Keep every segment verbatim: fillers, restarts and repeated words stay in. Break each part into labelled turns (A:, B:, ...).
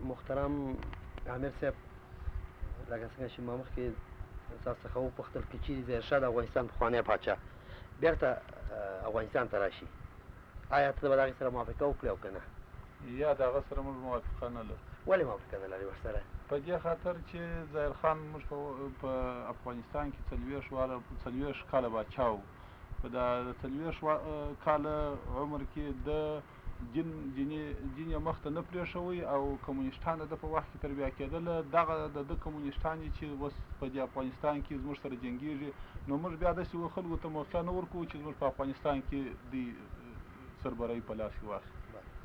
A: محترم امیر صاحب، لکه څنګه چې ما مخکې تاسو څخه وپوښتل که چیرې ظاهرشاه د افغانستان پخوانی پاچا بېرته افغانستان ته راشي، آیا ته به د هغې سره موافقه وکړې او که نه؟
B: یا د هغه سره موږ موافقه نه لرو.
A: ولې موافقه نه لرې ورسره؟
B: په دې خاطر چې ظاهرخان موږ په افغانستان کې څلوېښت واله څلوېښت کاله باچا و. په دا څلوېښت کاله عمر کې د دین دیني دین یې مخ ته نه پرېښوی او کمونیسټان د ده په وخت کې تربیه کېدله. دغه د ده کمونیسټان چې اوس په دې افغانستان کې زموږ سره جنګېږي، نو موږ بیا داسې خلکو ته موقع نه ورکوو چې زموږ په افغانستان کې دوی سربراهي په لاس کې واخلي.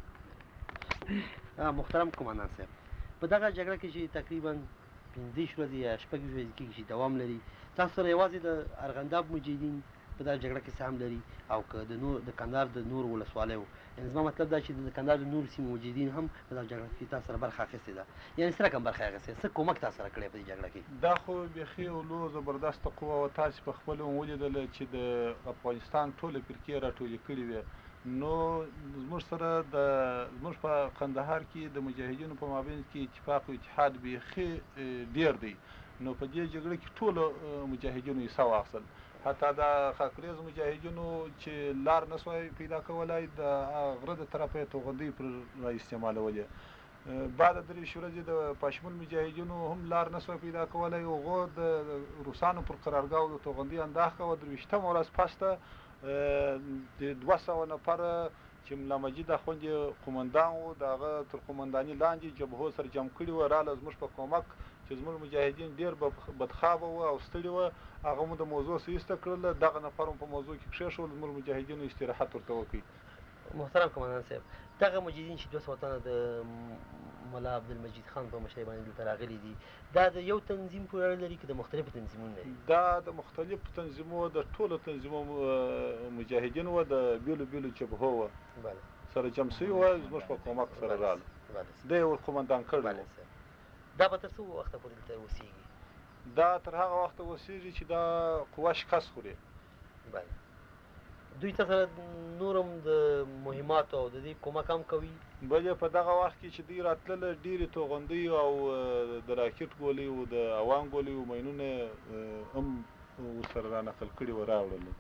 A: محترم قومندان صاحب، په دغه جګړه کې چې تقریبا پنځه ورځې یا شپږ ورځې کېږي چې دوام لري، تاسو سره یوازې د ارغنداب مجاهدین په دغه جګړه کې سهم لري او که د نور د کندهار د نورو ولسوالیو، یعنې زما مطلب دا چې د کندهار د نورو سیمو مجاهدین هم په دغه جګړه کې تاسو سره برخه اخیستې ده، یعنې څه رقم برخه یې اخیستې، څه کومک تاسو سره کړی په دې جګړه کې؟
B: دا خو بیخي یو لویه زبردسته قوه وه. تاسې په خپله هم ولیدله چې د افغانستان ټوله فرقې راټولې کړې وې. نو زموږ سره د زموږ په کندهار کې د مجاهدینو په مابین کې اتفاق او اتحاد بیخي ډېر دی. نو په دې جګړه کې ټولو مجاهدینو حصه واخیستل. حتی د خاکریز مجاهدینو چې لار نه سوای پیدا کولی، د غره د طرفه یې توغندۍ پر را استعمالولې. بعد دېرش ورځې د پشمول مجاهدینو هم لار نه سوای پیدا کولی، هغو د روسانو پر قرارګاهو د توغندۍ انداز کوه. درویشتمه ورځ پس ته د دوه سوه نفره چې ملا مجید اخوند قومندان و، د هغه تر قومنداني لاندې جبهو سره جمع کړي وه، راله زموږ په کومک چې زموږ مجاهدین ډېر بدخوابه وو او ستړي وه. هغه مو د موضوع څه ایسته کړله، دغه نفر هم په موضوع کې کښېښول، زموږ مجاهدینو استراحت ورته وکړي.
A: محترم قومندان صاحب، دغه مجاهدین چې دوه سوه تنه د ملا عبدالمجید خان په مشرۍ باندې دلته راغلي دي، دا د یو تنظیم پورې اړه لري که د مختلفو تنظیمونو لري؟
B: دا د مختلفو تنظیمو د ټولو تنظیمو مجاهدین وه، د بېلو بېلو جبهو وه سره جمع شوي وه، زموږ په کومک سره راغله. دی یې ورقومندان کړی و.
A: دا به تر څه وخته پورې دلته اوسېږي؟
B: دا تر هغه وخته اوسېږي چې دا قوه شکست خوري.
A: بله. دوی ته سره نور هم د مهماتو او د دې کومک هم کوي؟
B: بلې په دغه وخت کې چې دوی راتلله، ډېرې توغندۍ او د راکټ ګولۍ او د اوان ګولۍ او ماینونه هم ورسره رانقل کړي وه، راوړله.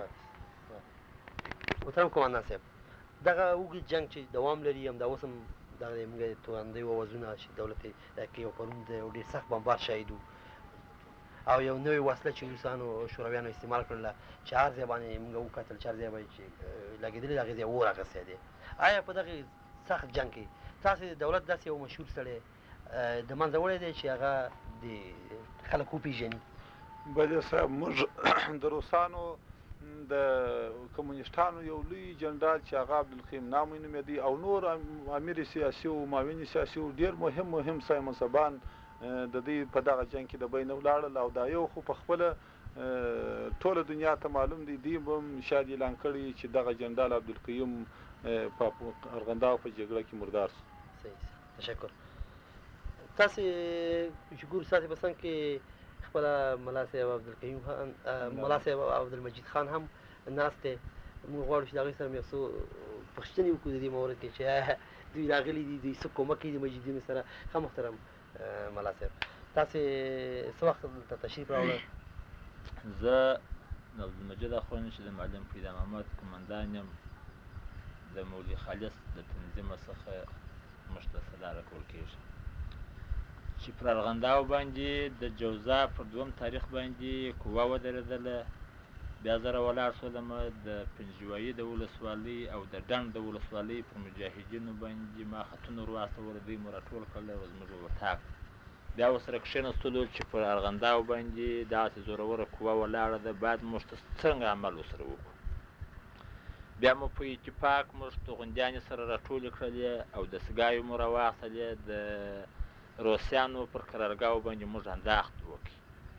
A: محترم قومندان صاحب، دغه اوږد جنګ چې دوام لري، همدا اوس هم دغه موږ د توغندیو اوازونه چې دولت یې کې یو پرون د یو ډېر سخت بمبار شهید و او یو نوې وسله چې روسانو شورویانو استعمال کړله، چې هر ځای باندې موږ وکتل چې هر ځای باندې چې لګېدلې د هغې ځای اور اخیستی دی. آیا په دغې سخت جنګ کې تاسې د دولت داسې یو مشهور سړی د منځه وړی دی چې هغه د خلک وپېژني؟
B: بلې صاحب، موږ د روسانو د کمونیسټانو یو لوی جنرال چې هغه عبدالقیوم نامې نومېدی او نور امیر سیاسي و معاون سیاسي و، ډېر مهم مهم سای منصبان د دوی په دغه جنګ کې د بینه ولاړل. او دا یو خو په خپله ټوله دنیا ته معلوم دی، دوی به هم شاید اعلان کړی چې دغه جنرال عبدالقیوم په ارغنداب په جګړه کې مردار شو.
A: صحیح، تشکر. تاسې چې ګورو ستاسې په څنګ کې خپله ملا صاحب عبدالقیوم خان ملا صاحب عبدالمجید خان هم ناست دی. موږ غواړو چې د هغوی سره مو یو څه پوښتنې وکړو د دې مورد کې چې دوی راغلي دي، دوی څه کومک کوي د مجاهدینو سره. ښه محترم ملا صاحب، تاسې څه وخت دلته تشریف راوړل؟
C: زه عبدالمجید اخوند چې د معلم پیدا محمد قومندان یم، د مولوي خالص د تنظیمه څخه موږ ته صدا راکول کېږي چې پر ارغنداو باندې د جوزا پر دوم تاریخ باندې قوه ودرېدله. بیا زه راولاړ شولم د پنجوایي د ولسوالۍ او د ډنډ د ولسوالۍ پر مجاهدینو باندې ما خطونه ور واستول، دوی مو راټول کړل او زموږ ورتاګ بیا ورسره کښېنستلو چې پر ارغنداو باندې داسې زوروره قوه ولاړه ده، باید موږ ته څرنګه عمل ورسره وکړو. بیا مو په اتفاق موږ توغندیانې سره راټولې کړلې او دستګاوې مو راواخیستلې. د روسیانو پر قرارګاو باندې موږ انداخت وکړي.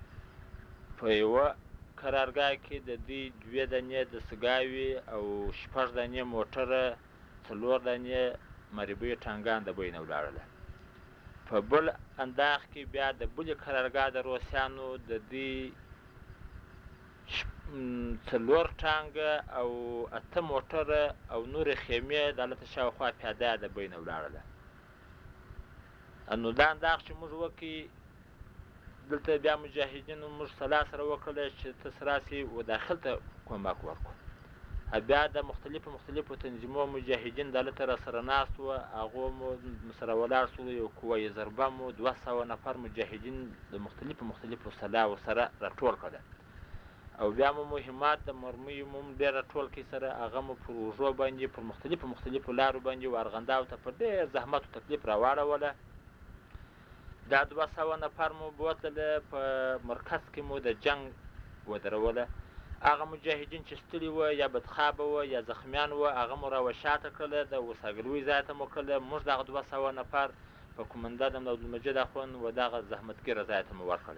C: په یوه قرارګاه کې د دوی دوې دانې دستګاوې او شپږ دانې موټره، څلور دانې مربۍ ټانګان د بینه ولاړله. په بل انداخ کې بیا د بلې قرارګاه د روسیانو د دوی څلور ټانګه او اته موټره او نورې خیمې د هلته شاوخوا پیاده د بینه ولاړله. نو دا انداز چې موږ وکړي دلته بیا مجاهدینو موږ سلا سره وکړله چې ته راسې و داخل ته کومک ورکړو. بیا د مختلفو مختلفو تنظیمو مجاهدین دلته راسره ناست وو، هغو مو سره ولاړ شولو، یو قوه ضربه مو دوه سوه نفر مجاهدین د مختلفو مختلفو سلا ورسره راټول کړه او بیا مو مهمات د مرمیو مو ډېر راټول کړي سره، هغه مو پر اوږو باندې پر مختلفو مختلفو لارو باندې وارغنداو ته په ډېر زحمت و تکلیف راواړوله. دا دوه سوه نفر مو بوتله په مرکز کې مو د جنګ ودروله. هغه مجاهدین چې ستړي وه یا بدخوابه وه یا زخمیان وه هغه مو راوشاته کړله، د وساګلوۍ ځای ته مو کړله. موږ دغه دوه سوه نفر په کومنده د عبدالمجید اخوند و دغه زحمتګیره ځای ته مو ورکړله.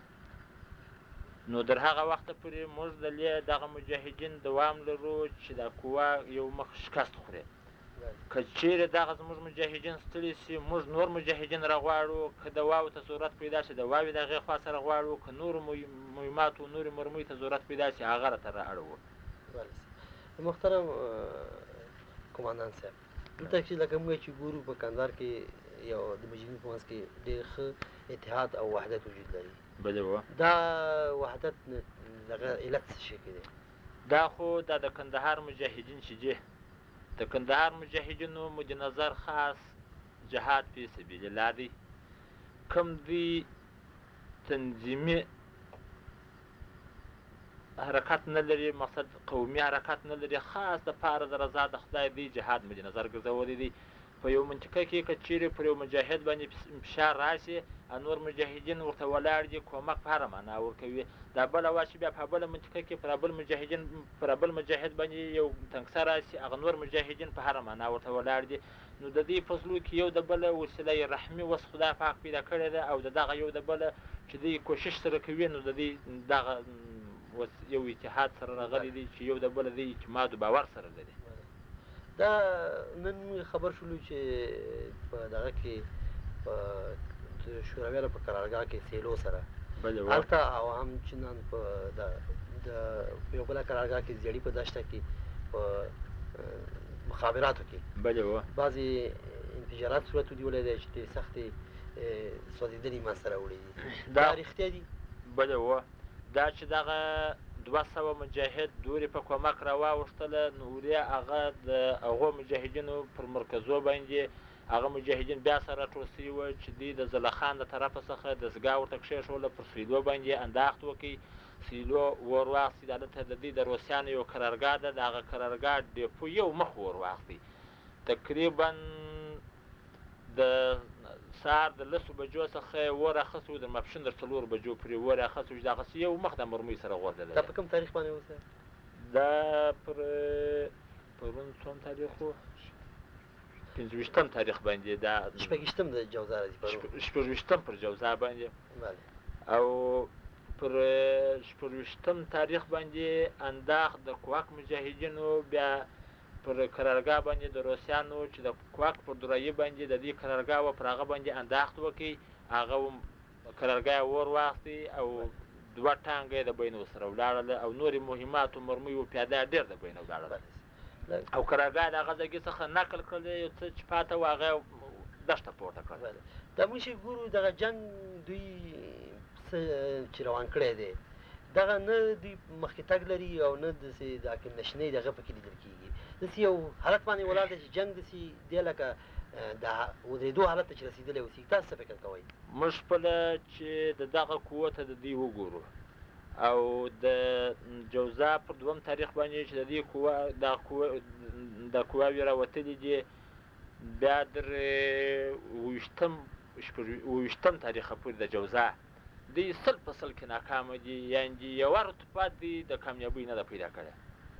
C: نو در هغه وخته پورې موږ د دغه مجاهدین دوام لرو چې دا قوه یو مخ شکست خوري. که چیرې دغه زموږ مجاهدین ستړي سي موږ نور مجاهدین راغواړو، که د واو ته ضرورت پیدا شي د واوې د هغې خوا سره غواړو، که نورو مهماتو نورې مرمیو ته ضرورت پیدا شي هغه راته را اړوو.
A: محترم قوماندان صاحب، دلته چې لکه موږ چې ګورو په کندهار کې یو د مجاهدینو په منځ کې ډېر ښه اتحاد او وحدت وجود لري.
C: بله
A: دا وحدت دغه علت څه شي کې دی؟
C: دا خو دا د کندهار مجاهدین چې دي د کندهار مجاهدینو مد نظر خاص جهاد فی سبیل الله دی. کوم دوی تنظیمي حرکت نه لري، مقصد قومي حرکت نه لري، خاص د پاره د رضا د خدای دی جهاد مد نظر ګرځولی دی. په یو منطقه کې که چیرې پر یو مجاهد باندې فشار راشي نور مجاهدین ورته ولاړ دي کومک په هره معنا ورکوي. دا بله وا چې بیا په بله منطقه کې پر بل مجاهدین پر بل مجاهد باندې یو تنګسه راشي هغه نور مجاهدین په هره معنا ورته ولاړ دي. نو د دې فضلو کې یو د بله وسیله رحمي وس خدای پاک پیدا کړې ده او د دغه یو د بله چې دوی کوشش سره کوي نو د دې دغه یو اتحاد سره راغلی دی چې یو د بله د اعتماد و باور سره لري.
A: دا نن موږ خبر شولو چې په دغه کې په شورویانو په قرارګاه کې سیلو سره هلته او همچنان په د یو بله قرارګاه کې زیړي په دشته کې په مخابراتو کې بعضې انفجارات صورت ونیولی دی چې ډېرې سختې سوځېدنې منځته راوړي دي. دا رښتیا دي؟
C: بله وه، دا چې دغه دوه سوه مجاهد دورې په کومک راواوښتله نو وریا هغه د هغو مجاهدینو پر مرکزو باندې هغه مجاهدین بیا سره راټول سوي وه چې دوی د زلخان د طرفه څخه دستګاه ورته کښېښوله، پر سیلو باندې انداخت وکړي، سیلو ور واخلي. دلته د دوی د روسیانو یو قرارګاه ده، د هغه قرارګاه ډیپو یو مخ ور واخلي. تقریبا د سهار د لسو بجو څخه ور اخیستی و د ماپښین د څلورو بجو پورې ور اخیستی و چې دغسې یو مخ د مرمۍ سره غورځېدلی.
A: دا په کوم تاریخ باندې و صاحب؟
C: دا پر پرون څوم تاریخ و؟ پنځه ویشتم تاریخ باندې دا
A: شپږ ویشتم د جوزا راځي پرون
C: شپږ ویشتم پر جوزا باندې او پر شپږ ویشتم تاریخ باندې انداخت د کوک مجاهدینو بیا پر قرارګاه باندې د روسیانو چې د کوک پر درایي باندې د دې قرارګاه وه پر هغه باندې انداخت وکړي. هغه قرارګاه ور واخلي او دوه ټانګه یې د بینو سره ولاړله او نورې مهماتو مرمیو پیاده ډېر د بینو ولاړله او قرارګاه د هغه ځایګي څخه نقل کړل یو څه چې پاته و هغه دښته پورته کړل.
A: دا موږ چې ګورو دغه جنګ دوی څه چې روان کړی دی دغه نه دوی مخکې تګ لري او نه داسې د حاکم نشینۍ دغه پکې لیدل کېږي. داسې یو حالت باندې ولاړ دی چې جنګ داسې دی لکه د ودرېدو حالت ته چې رسېدلی اوسي. تاسو څه فکر کوئ؟
C: موږ خپله چې د دغه قوو ته د دوی وګورو او د جوزا پر دوم تاریخ باندې چې د دې قوه دا قوه د قواوې راوتلي دي بیا در اوویشتم اوویشتم تاریخه پورې د جوزا دوی سل په سل کې ناکامه دي، یعنې یوه رتبه دوی د کامیابۍ نه ده پیدا کړې.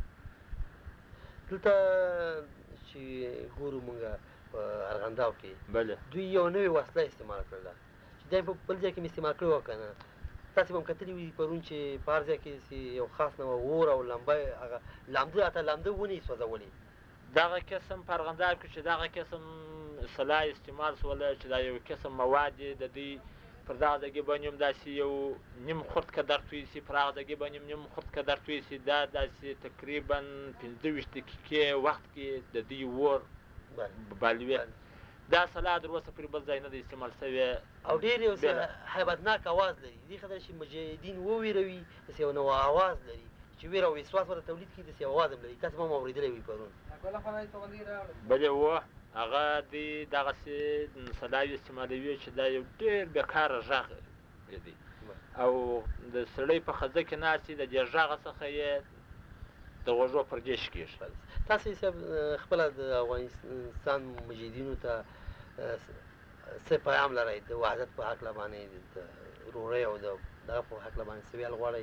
A: دلته چې ګورو موږ په ارغنداو کې
C: بله
A: دوی یو نوې وسله استعمال کړله چې دا په بل ځای کې مې استعمال کړې وه که نه؟ تاسې به هم کتلي وي پرون چې په هر ځای کې یو خاص نوع اور او لمبه هغه لامده حتی لامده ونې سوځولې.
C: دغه قسم په ارغنداب کې چې دغه قسم سلاح استعمال شوله چې دا یو قسم مواد دي د دوی پر دغه ځایګي باندې هم داسې یو نیم خرد کدر توی سي، پر هغه ځایګي باندې هم نیم خرد کدر توی سي. دا داسې تقریبا پنځه ویشت دقیقې وخت کې د دوی اور بالوي دا سلاح در اوسه پورې بل ځای نه دی استعمال شوی
A: او ډېر یو
C: بېله.
A: څه هیبتناک اواز لري دې خاطر چې مجاهدین وویروي داسې یو نوع اواز لري چې ویره او وسواس ورته تولید کړي داسې اواز هم لري تاسو به هم اورېدلی وي پرون
C: بلې و هغه دوی دغسې سلاوي استعمالوي چې دا یو ډېر بېکاره غږ دی او د سړی په خزه کې ناست د دې غږه څخه یې د غوږو پردېش کېږي.
A: تاسې صاحب خپله د افغانستان مجاهدینو ته څه پیغام لرئ د وحدت په هکله باندې د ورورۍ او د دغه په هکله باندې څه ویل غواړئ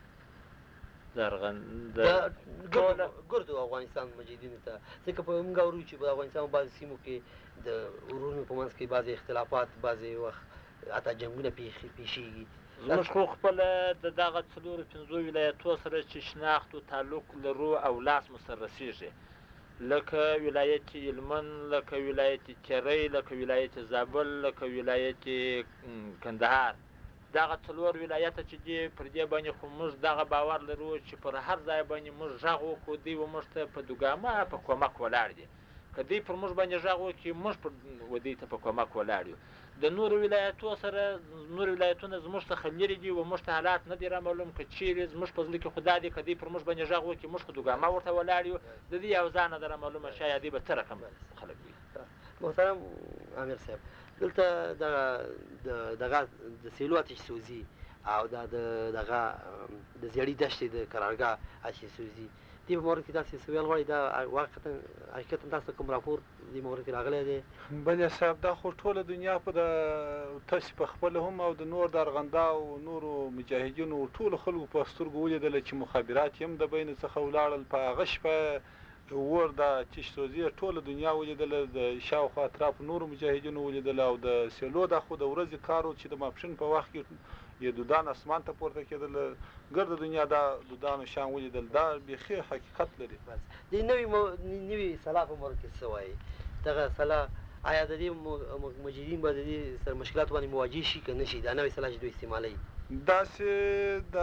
A: د ګردو افغانستان مجاهدینو ته ځکه په موږ اورو چې په افغانستان بعضې سیمو کې د ورونو په منځ کې بعضې اختلافات بعضې وخت حتی جنګونه پیښیږي
C: زموږ خو خپله د دغه څلورو پنځو ولایتو سره چې شناخت و تعلق لرو او لاس مو سره رسېږي لکه ولایت هلمند لکه ولایت تیری لکه ولایت زابل لکه ولایت کندهار دغه څلور ولایته چې دي پر دې باندې خو موږ دغه باور لرو چې پر هر ځای باندې موږ غږ وکړو دوی به موږ ته په دوګامه په کومک ولاړ دي که دوی پر موږ باندې غږ وکړي موږ پر دوی ته په کومک ولاړ یو د نورو ولایتو سره نور ولایتونه زموږ څخه لرې دي و موږ ته حالات نه دي رامعلوم که چیرې زموږ په زړه کې خو دا دی که دوی پر موږ باندې غږ وکړي موږ خو دوګامه ورته ولاړ یو د دې یو ځان نه ده رامعلومه شاید دوی به څه رقم خلک وي.
A: محترم امیر صاحب دلته دغه دغه د سیلو اتش سوزي او دا د دغه د زیړې دښتې د قرارګاه اتش سوزي دې په مورد کې تاسې څه ویل غواړئ دا واقعتا حقیقتا تاسو کوم راپور دې مورد کې راغلی دی
B: بلې صاحب دا خو ټوله دنیا په د تاسې په خپله هم او د نور د ارغنداو نورو مجاهدینو ټولو خلکو په سترګو ولیدله چې مخابرات یې هم د بین څخه ولاړل په هغه شپه ور د چش سوزي ټوله دنیا ولیدله د شاوخوا اطرافو نورو مجاهدینو ولیدله او د سیلو دا خو د ورځې کار و چې د ماپښین په وخت کې یې دودان اسمان ته پورته کېدل ګرده دنیا دا دودانو شان ولیدل دا بیخي حقیقت لري.
A: د نوي نوي سلاح په مورد کې څه وایي دغه سلاح آیا د دې مجاهدین به د دې سره مشکلاتو باندې مواجه شي که نه شي دا نوې سلاح چې دوی استعمالوي
B: داسې د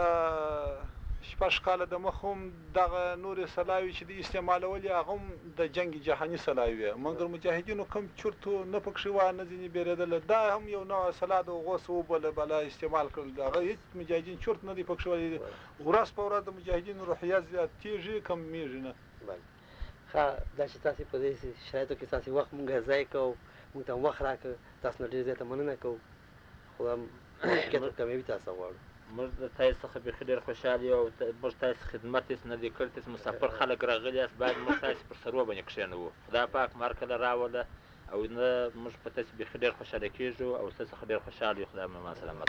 B: شپږ کاله د مخ هم دغه نورې سلاوي چې دوی استعمالولې هغه هم د جنګ جهاني سلاوي وې مګر مجاهدینو کم چورتو نه پکښې وه نه ځینې بیرېدله دا هم یو نوع سلاح د هغو څه وبله بلا استعمال کړل د هغه هېڅ مجاهدین چورت نه دي پکښې وهلي ورځ په ورځ د مجاهدینو روحیه زیاتېږي کمیږي نه.
A: ښه دا چې تاسې په دې شرایطو کې ستاسې وخت مونږ ضایع کوو مونږ ته وخت راکړه تاسو نه ډېر زیاته مننه کوو خو حقیقت کامیابي تاسو غواړو
C: موږ د تاسې څخه بیخي ډېر خوشحال یو او موږ تاسې خدمت هېڅ نه دی کړی تاسې مسافر خلک راغلي یاست باید موږ تاسې پر سرو باندې کښېنوو خدای پاک مار کله راوله او نه موږ په تاسې بیخي ډېر خوشحاله کېږو او ستاسو څخه ډېر خوشحال یو خدای مو امان سلامت.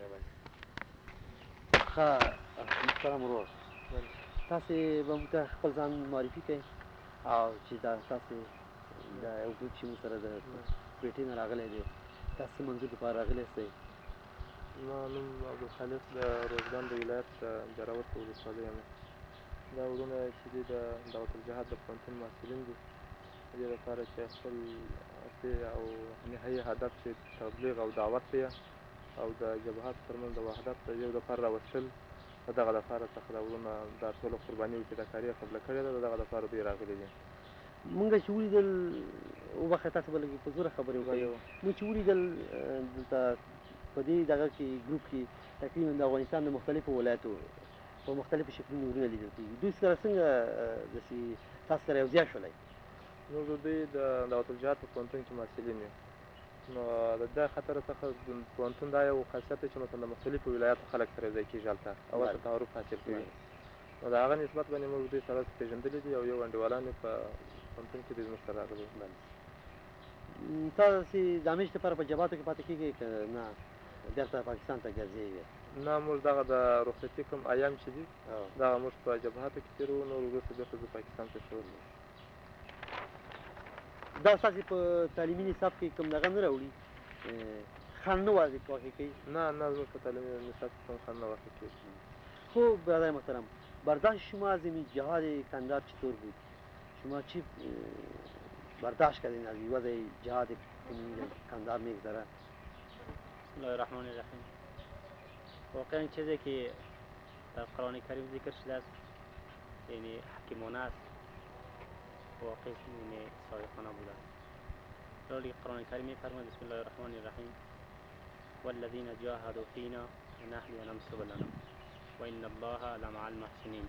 A: ښه محترم ورور تاسې به موږ ته خپل ځان معرفي کړئ او چې دا تاسې دا یو ګروپ چې موږ سره د کوټې نه راغلی دی تاسو څه منظور لپاره راغلی یاستئ؟
D: زما نوم عبدالخالق د روزګان د ولایت د جراوت ولسوالۍ یم. دا وروڼه چې دي د دعوت الجهاد د پوهنتون محصلین دي د دې لپاره چې خپل اصلي او نهایي هدف چې تبلیغ او دعوت دی او د جبهاتو ترمنځ د وحدت د یو دپاره راوستل د دغه دپاره څخه دا وروڼه دا ټوله قرباني چې دا کار یې قبله کړې ده د دغه دپاره دوی راغلي دي.
A: مونږ چې ولیدل وبخښئ تاسو به لږ په زوره خبرې وکړئ مونږ چې ولیدل دلته په دې دغه کې ګروپ کې تقریبا د افغانستان د مختلفو ولایتو په مختلفو شکلونو ورونه لیدل کېږي دوی سره څنګه داسې تاسو سره یو ځای شولی؟
D: موږ د دوی د دعوت الجهاد په پوهنتون کې محصلین یو نو د دې خاطر څخه پوهنتون دا یو خاصیت دی چې مثلا د مختلفو ولایاتو خلک سره یو ځای کېږي هلته او ورته تعارف حاصل کوي نو د هغه نسبت باندې موږ دوی سره پېژندلي دي او یو انډیوالان یې په پوهنتون کې دوی زموږ سره راغلي.
A: تاسې د همیش لپاره په جبهاتو کې پاتې کېږئ که نه بېرته پاکستان ته ګرځېږئ؟
D: نه موږ دغه د رخصتي کوم ایام چې دي دغه موږ په جبهاتو کې تېروو نور وروسته بېرته زه پاکستان ته شوم.
A: دا ستاسې په تعلیمي نصاب کې کوم دغه نه راوړي خنډ نه واقع کوي؟
D: نه نه زموږ په تعلیمي نصاب کې کوم خنډ نه واقع کېږي.
A: خب برادر محترم برداشت شما از این جهاد کندهار چطور بود؟ شما چی برداشت کردین از وضع جهاد کندهار میگذره؟
E: بسم الله الرحمن الرحیم. واقعا چیزی که در قرآن کریم ذکر شده است یعنی حکیمانه است واقعا یعنی صادقانه بوده رولی قرآن کریم میفرماید بسم الله الرحمن الرحیم والذین جاهدوا فینا لنهدینهم سبلنا و ان الله لمع المحسنین.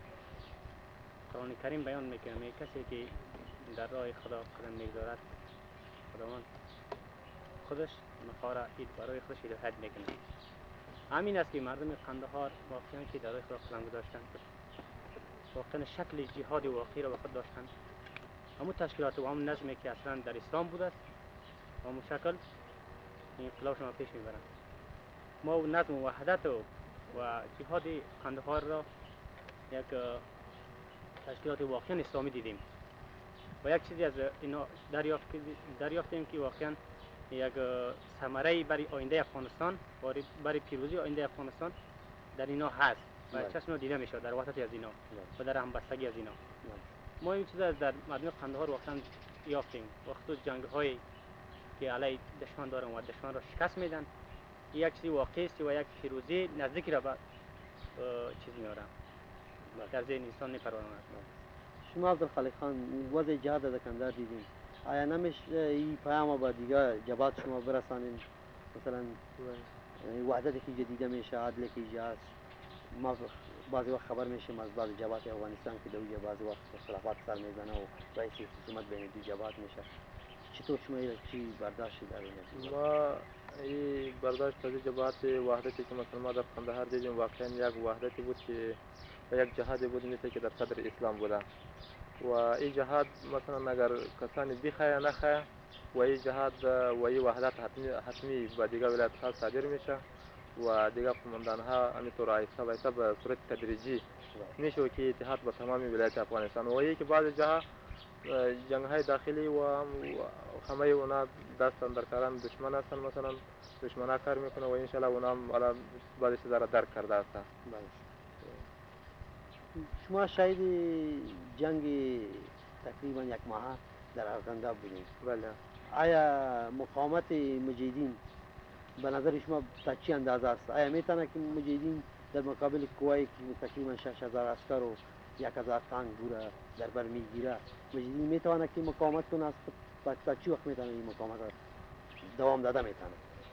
E: قرآن کریم بیان میکنه می کسی که در راه خدا قدم میگذارد خداوند خودش مخارا اید برای خودش هدایت میکنه. همین است که مردم قندهار واقعا که در راه خدا قدم گذاشتند واقعا شکل جهاد واقعی را به خود داشتند. همون تشکیلات و همون نظمی که اصلا در اسلام بود است و همون شکل انقلاب شما پیش میبرند. ما و نظم و وحدت و و جهاد قندهار را یک تشکیلات واقعا اسلامی دیدیم و یک چیزی از اینا دریافت دریافتیم که واقعا یک ثمره برای آینده افغانستان برای برای پیروزی آینده افغانستان در اینا هست و چشم دیده میشه در وحدت از اینا و در همبستگی از اینا. ما این چیز از در مردم قندهار واقعا یافتیم. وقتی جنگ هایی که علیه دشمن دارن و دشمن را شکست میدن یک چیز واقعی است و یک پیروزی نزدیک را به چیز میارن در ذهن انسان میپروراند.
A: شما عبدالخالق خان وضع جهاد در کندهار دیدین، آیا نمیشه این پیام با دیگه جبهات شما برسانین؟ مثلا وحدتی که دیده میشه، عدل که ایجا هست، ما بعضی وقت خبر میشیم از بعض جبهات افغانستان که دویه بعضی وقت خلافات سر میزنه و رئیس حکومت بین دو جبهات میشه. چطور شما ایره چی برداشتی در این؟
D: ما این برداشت از جبهات وحدتی که مثلا ما در قندهار دیدیم واقعا یک وحدتی بود که و یک جهادی بود مثل که در صدر اسلام بوده و این جهاد مثلا اگر کسانی بخواه نخواه و این جهاد و این وحدت حتمی حتمی به دیگه ولایت ها صادر میشه و دیگه قماندان ها همینطور آیسته و آیسته به صورت تدریجی میشه که اتحاد به تمام ولایت افغانستان و این که بعض جاها جنگ های داخلی و همه اونا دست اندرکاران دشمن هستن، مثلا دشمن ها کار میکنه و انشالله اونا هم بعضی چیزا را درک کرده هستن.
A: شما شاید جنگ تقریبا یک ماه در ارغنده بودید.
D: بله.
A: آیا مقاومت مجاهدین به نظر شما تا چی اندازه است؟ آیا میتونه که مجاهدین در مقابل قوایی که تقریبا شش هزار عسکر و یک هزار تانک بوده در بر میگیره، مجاهدین میتونه که مقاومت کنه؟ تا چی وقت میتونه این مقاومت دوام داده میتونه؟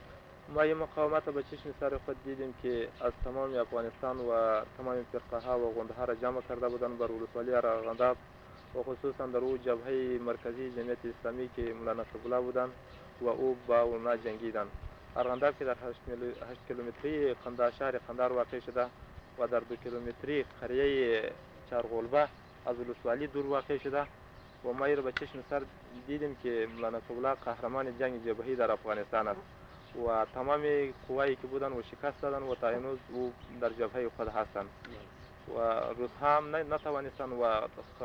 D: ما این مقاومت به چشم سر خود دیدیم که از تمام افغانستان و تمام فرقه ها و گنده ها را جمع کرده بودند بر ولسوالی ارغنده و خصوصا در او جبهه مرکزی جمعیت اسلامی که مولانا نصرالله بودند و او با اونا جنگیدند. ارغنده که در هشت کیلومتری قندهار شهر قندهار واقع شده و در دو کیلومتری قریه چارغولبه از ولسوالی دور واقع شده و ما را به چشم سر دیدیم که مولانا نصرالله قهرمان جنگ جبهه‌ای در افغانستان است و تمام قوایی که بودن و شکست دادن و تا امروز او در جبهه خود هستند و روس هم نتوانستند و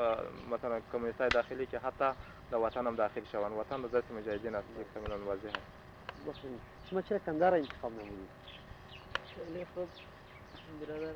D: مثلا کمونیستای داخلی که حتی در وطن هم داخل شوند. وطن در دست مجاهدین است که کاملا واضح است.
A: شما چرا کندهار انتخاب نمودید؟
F: خیلی خوب برادر،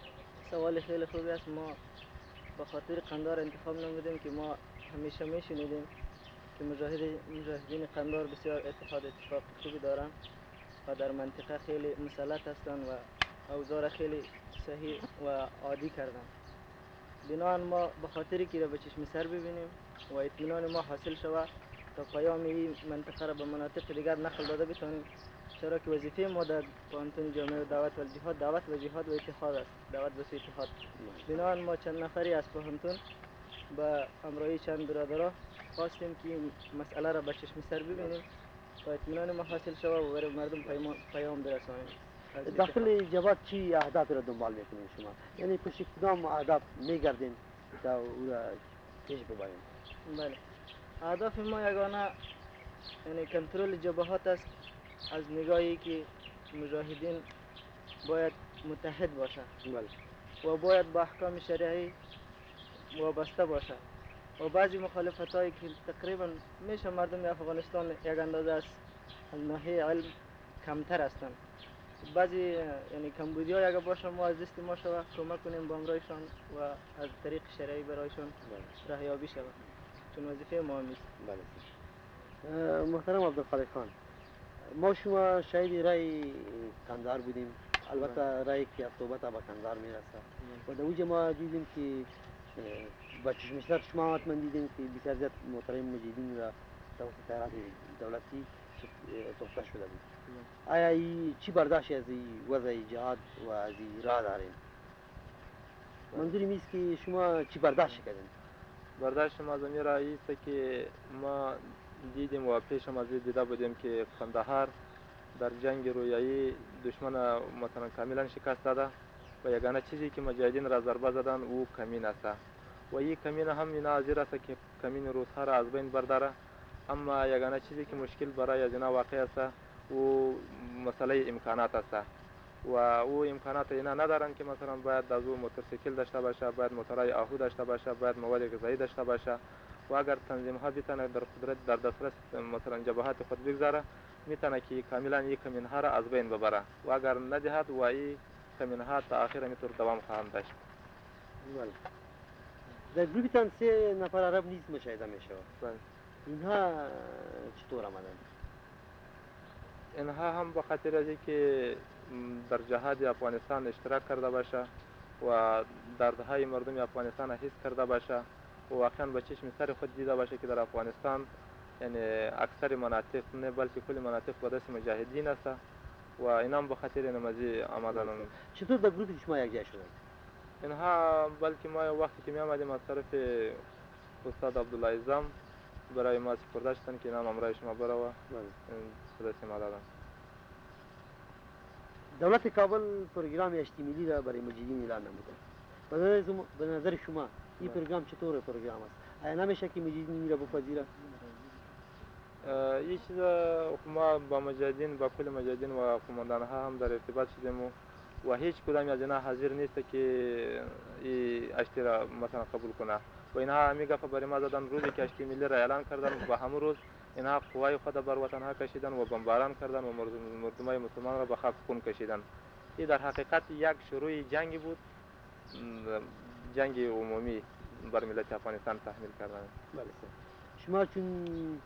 F: سوال خیلی خوبی است. ما به خاطر قندهار انتخاب نمودیم که ما همیشه میشنیدیم که مجاهد مجاهدین قندهار بسیار اتحاد اتفاق خوبی دارند و در منطقه خیلی مسلط هستند و اوضاع خیلی صحیح و عادی کردند. بنابراین ما به خاطری که را به چشم سر ببینیم و اطمینان ما حاصل شود تا پیام این منطقه را به مناطق دیگر نقل داده بتانیم، چرا که وظیفه ما در پانتون جامعه دعوت و جهاد دعوت و جهاد و اتحاد است، دعوت به اتحاد. بنابراین ما چند نفری از پانتون با همراهی چند برادرها خواستیم که این مسئله را به چشم سر ببینیم تا اطمینان ما حاصل شود و برای مردم پیام برسانیم.
A: داخل جبهات چی اهداف را دنبال میکنین شما؟ یعنی پشت کدام اهداف میگردین تا او را پیش ببرین؟
F: بله، اهداف ما یگانه یعنی کنترل جبهات است از نگاهی که مجاهدین باید متحد باشند و باید با احکام شرعی وابسته باشند و بعضی مخالفت هایی که تقریبا میشه مردم افغانستان یک اندازه است از ناحیه علم کمتر هستند. بعضی یعنی کمبودی ها اگر باشه ما از دست ما شود کمک کنیم با امرایشان و از طریق شرعی برایشان راهیابی شود، چون وظیفه ما نیست.
A: بله. محترم عبدالخالق خان، ما شما شاید رای کندهار بودیم، البته رای که از صحبت به کندهار میرسه و در اوج ما دیدیم که با چشم سر شما حتما دیدیم که بسیار زیاد محترم مجاهدین را توسط طیارات دولتی ساخته شده بود. آیا ای چی برداشت از این وضع جهاد و از این راه دارین؟ منظورم است که شما چی برداشت کردین؟
D: برداشت ما زمین را ایست که ما دیدیم و پیش هم از این دیده بودیم که قندهار در جنگ رویایی دشمن مثلا کاملا شکست داده و یگانه چیزی که مجاهدین را ضربه زدن او کمین است و این کمین هم اینا حاضر است که کمین روزها را از بین برداره. اما یگانه چیزی که مشکل برای از اینا واقع است او مسئله امکانات است و او امکانات اینا ندارن که مثلا باید از او موتورسیکل داشته باشه، باید موتورهای آهو داشته باشه، باید مواد غذایی داشته باشه و اگر تنظیم ها بتونه در قدرت در دسترس مثلا جبهات خود بگذاره میتونه که کاملا یک کمین ها را از بین ببره و اگر ندهد و این کمین ها تا آخر میتور دوام خواهند داشت.
A: بله. در گروهتان سه نفر عرب نیز مشاهده میشه.
D: بله.
A: اینها چطور آمدن؟
D: اینها هم به خاطر از که در جهاد افغانستان اشتراک کرده باشه و دردهای مردم افغانستان حس کرده باشه و واقعا به چشم سر خود دیده باشه که در افغانستان یعنی اکثر مناطق نه بلکه کل مناطق به دست مجاهدین است و اینا هم به خاطر نمازی آمدن.
A: چطور به گروه شما یک جای شدن؟
D: اینها بلکه ما وقتی که می آمدیم از طرف استاد عبدالله اعظم برای ما سپرده شدن که نام امرای شما برو خدا ما دادن.
A: دولت کابل پروگرام اشتیمیلی را برای مجاهدین اعلان نموده. به نظر شما این پروگرام چطور پروگرام است؟ آیا نمیشه که مجاهدین را بپذیره؟
D: این چیز ما با مجاهدین با کل مجاهدین و قماندان ها هم در ارتباط شدیم و هیچ کدام از اینا حاضر نیست که این اشتی را مثلا قبول کنه و اینها میگه برای ما زدن روزی که اشتی ملی را اعلان کردن و همون روز اینها قوای خود بر وطن ها کشیدن و بمباران کردن و مردمای مسلمان را به خاک خون کشیدن. این در حقیقت یک شروع جنگی بود، جنگ عمومی بر ملت افغانستان تحمیل کردن.
A: بله. شما چون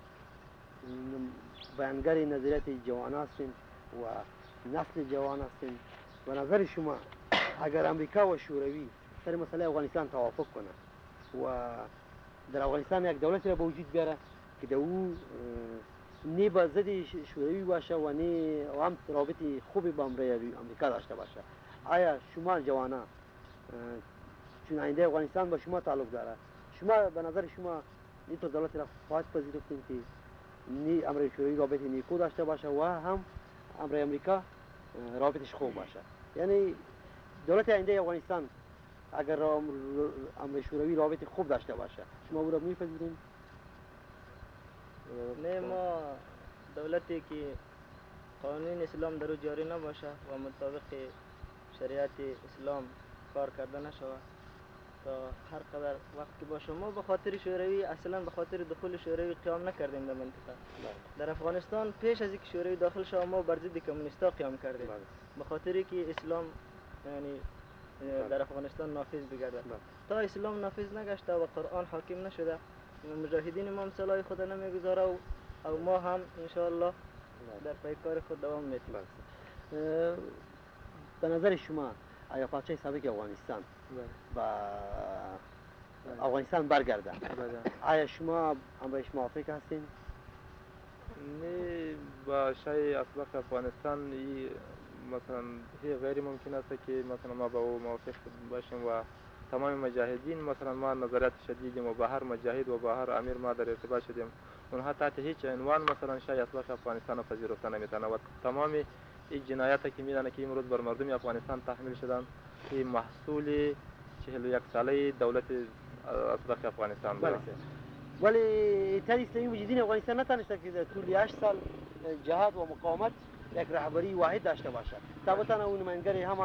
A: بیانگر نظریات جوان هستین و نسل جوان هستین، به نظر شما اگر امریکا و شوروی سر مسئله افغانستان توافق کنه و در افغانستان یک دولتی را به وجود بیاره که در او نه با ضد شوروی باشه و نه هم رابط خوبی با امریکا داشته باشه، آیا شما جوانا چون آینده افغانستان با شما تعلق داره، شما به نظر شما اینطور دولتی را خواهد پذیرفتین که نی امر شوروی رابط نیکو داشته باشه و هم امر امریکا رابطش خوب باشه؟ یعنی دولت آینده افغانستان اگر امر شوروی رابط خوب داشته باشه شما او را میپذیرین؟
F: نه، ما دولتی که قانون اسلام در او جاری نباشه و مطابق شریعت اسلام کار کرده نشود تا هر قدر وقت که باشه. ما به خاطر شوروی اصلا به خاطر دخول شوروی قیام نکردیم در منطقه. در افغانستان پیش از اینکه شوروی داخل شود ما بر ضد کمونیستا قیام کردیم به خاطر که اسلام یعنی در افغانستان نافذ بگرده. تا اسلام نافذ نگشته و قرآن حاکم نشده مجاهدین ما صلاح خود نمیگذاره و او ما هم انشاءالله در پیکار خود دوام میتیم.
A: به نظر شما آیا پادشاه سابق افغانستان با افغانستان برگرده، آیا شما امرش موافق هستین؟
D: نه، با شای اسبق افغانستان مثلا هی غیر ممکن است که مثلا ما با او موافق باشیم و تمام مجاهدین مثلا ما نظرات شدیدیم و با هر مجاهد و با هر امیر ما در ارتباط شدیم، اونها تحت هیچ عنوان مثلا شای اسبق افغانستان را پذیرفته نمیتونه و تمام این جنایاتی که میدانه که امروز بر مردم افغانستان تحمیل شدن این محصول چهل و یک ساله دولت اسبق افغانستان بود.
A: ولی اتحاد اسلامی مجاهدین افغانستان نتونسته که در طول هشت سال جهاد و مقاومت یک رهبری واحد داشته باشه تا بتونه اون نمایندگی همه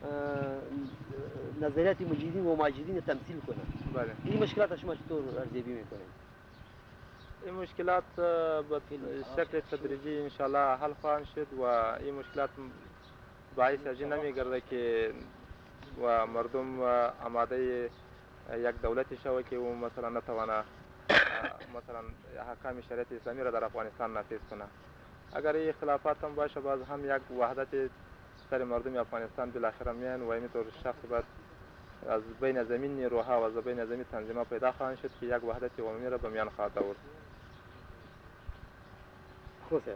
A: نظریات مجاهدین و مجاهدین تمثیل کنه.
D: بله.
A: این مشکلات شما چطور ارزیابی میکنید؟
D: این مشکلات به شکل تدریجی انشالله حل خواهند شد و این مشکلات باعث از این نمیگرده که و مردم آماده یک دولتی شود که او مثلا نتوانه مثلا احکام شریعت اسلامی را در افغانستان نافذ کنه. اگر این اختلافات هم باشه باز هم یک وحدت سر مردم افغانستان بالاخره میان و اینطور شخص باید از بین زمین نیروها و از بین زمین تنظیمات پیدا خواهند شد که یک وحدت عمومی را به میان خواهد آورد.
A: خب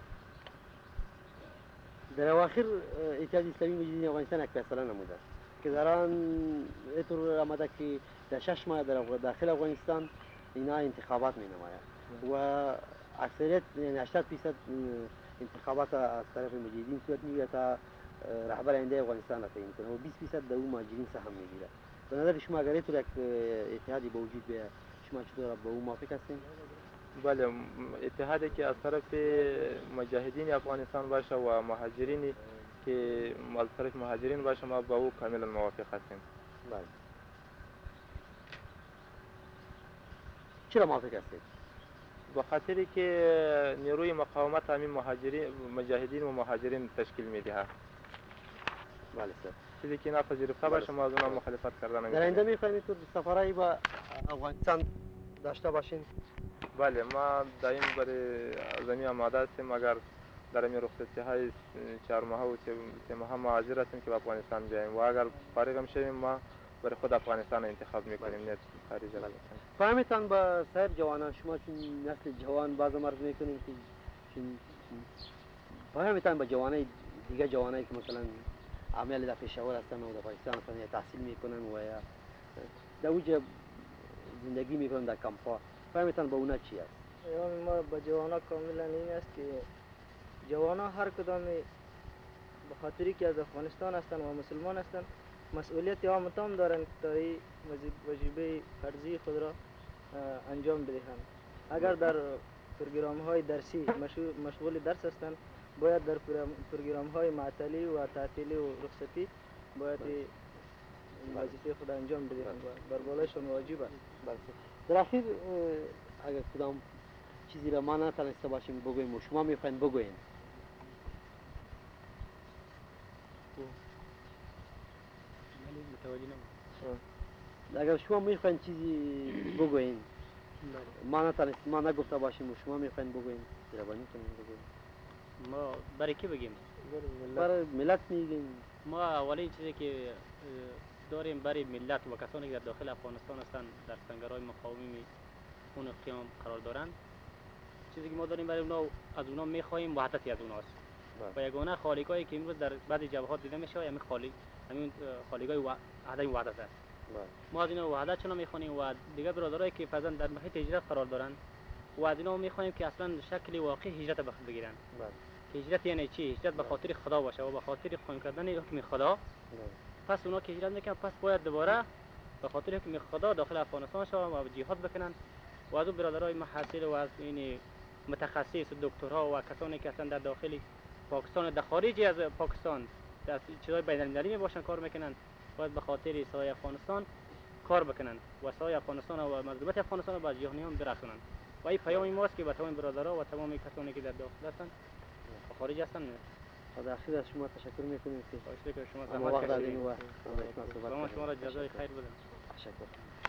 A: در اواخر اتحاد اسلامی مجید افغانستان یک فیصله نموده که در آن اینطور آمده که در شش ماه در داخل افغانستان اینا انتخابات می نماید و اکثریت یعنی هشتاد درصد انتخابات از طرف مجاهدین صورت میگیره تا رهبر آینده افغانستان را تعیین کنه و بیست درصد در اون مهاجرین سهم میگیره. به نظر شما اگر اینطور یک اتحادی به وجود بیاید شما چطور به اون موافق هستین؟
D: بله، اتحادی که از طرف مجاهدین افغانستان باشه و مهاجرینی که از طرف مهاجرین باشه ما با او کاملا موافق هستیم.
A: بله. چرا موافق هستید؟
D: به خاطری که نیروی مقاومت همین مهاجرین مجاهدین و مهاجرین تشکیل میدهد.
A: بله سر.
D: چیزی که ناپذیرفته باشه ما از اونها مخالفت کردن نمی‌کنیم.
A: در آینده می‌خواید تو سفرهایی با افغانستان داشته باشین؟
D: بله، ما دائم برای زمین آماده هستیم اگر در این رخصتی‌های چهار ماهه و سه ماهه ما حاضر هستیم که به افغانستان بیاییم و اگر فارغ هم شویم ما برای خود افغانستان انتخاب میکنیم نه خارج از افغانستان.
A: فهمتان با سایر جوانان شما چون نسل جوان باز مرز میکنین که چون فهمتان با جوانای دیگه جوانایی که مثلا عامل در پشاور هستن و در پاکستان هستن یا تحصیل میکنن و یا در اوج زندگی میکنن در کمپا فهمتان با اونا چی است؟
F: پیام ما با جوانا کاملا این است که جوانا هر کدام به خاطری که از افغانستان هستند و مسلمان هستند مسئولیت عام تام دارند تا این وظیفه فرضی خود را انجام بدهند. اگر در پروگرام های درسی مشغول درس هستند باید در پروگرام های معطلی و تعطیلی و رخصتی باید وظیفه خود انجام بدهند و بر بالایشان واجب است.
A: در اخیر اگر کدام چیزی را ما نتونسته باشیم بگوییم و شما میخواین بگویین اگر شما میخواین چیزی بگویین ما نتونست ما نگفته باشیم و شما میخواین بگویین زبانی کنین بگویین
E: ما برای کی بگیم؟
A: برای ملت میگیم.
E: ما اولین چیزی که داریم برای ملت و کسانی که در داخل افغانستان هستند در سنگرهای مقاومی اون قیام قرار دارند چیزی که ما داریم برای اونا از اونا میخواهیم وحدتی از اوناست و یگانه خالیگاهی که امروز در بعضی جبهات دیده میشه همین خالی همین خالیگاه عدم وحدت است. ما از اینا وحدت چون میخوانیم و دیگه برادرایی که فرضاً در محیط هجرت قرار دارند و از اینا میخواهیم که اصلا شکل واقعی هجرت به خود بگیرن. که هجرت یعنی چی؟ هجرت به خاطر خدا باشه و به خاطر قائم کردن حکم خدا. پس اونا که هجرت میکنن پس باید دوباره به خاطر حکم خدا داخل افغانستان شوند و جهاد بکنن و از اون برادرای محصل و از این متخصص دکترها و کسانی که اصلا در داخل پاکستان در خارج از پاکستان در چیزای بین المللی می باشن کار میکنن باید به خاطر سایه افغانستان کار بکنن و سایه افغانستان و مظلومیت افغانستان را به جهانیان برسونن و این پیام ماست که به تمام برادرها و تمام کسانی که در داخل هستند و خارج هستند.
A: در اخیر از شما تشکر میکنیم که
E: شما
A: وقت دادین و
E: شما را جزای خیر بدم.
A: تشکر.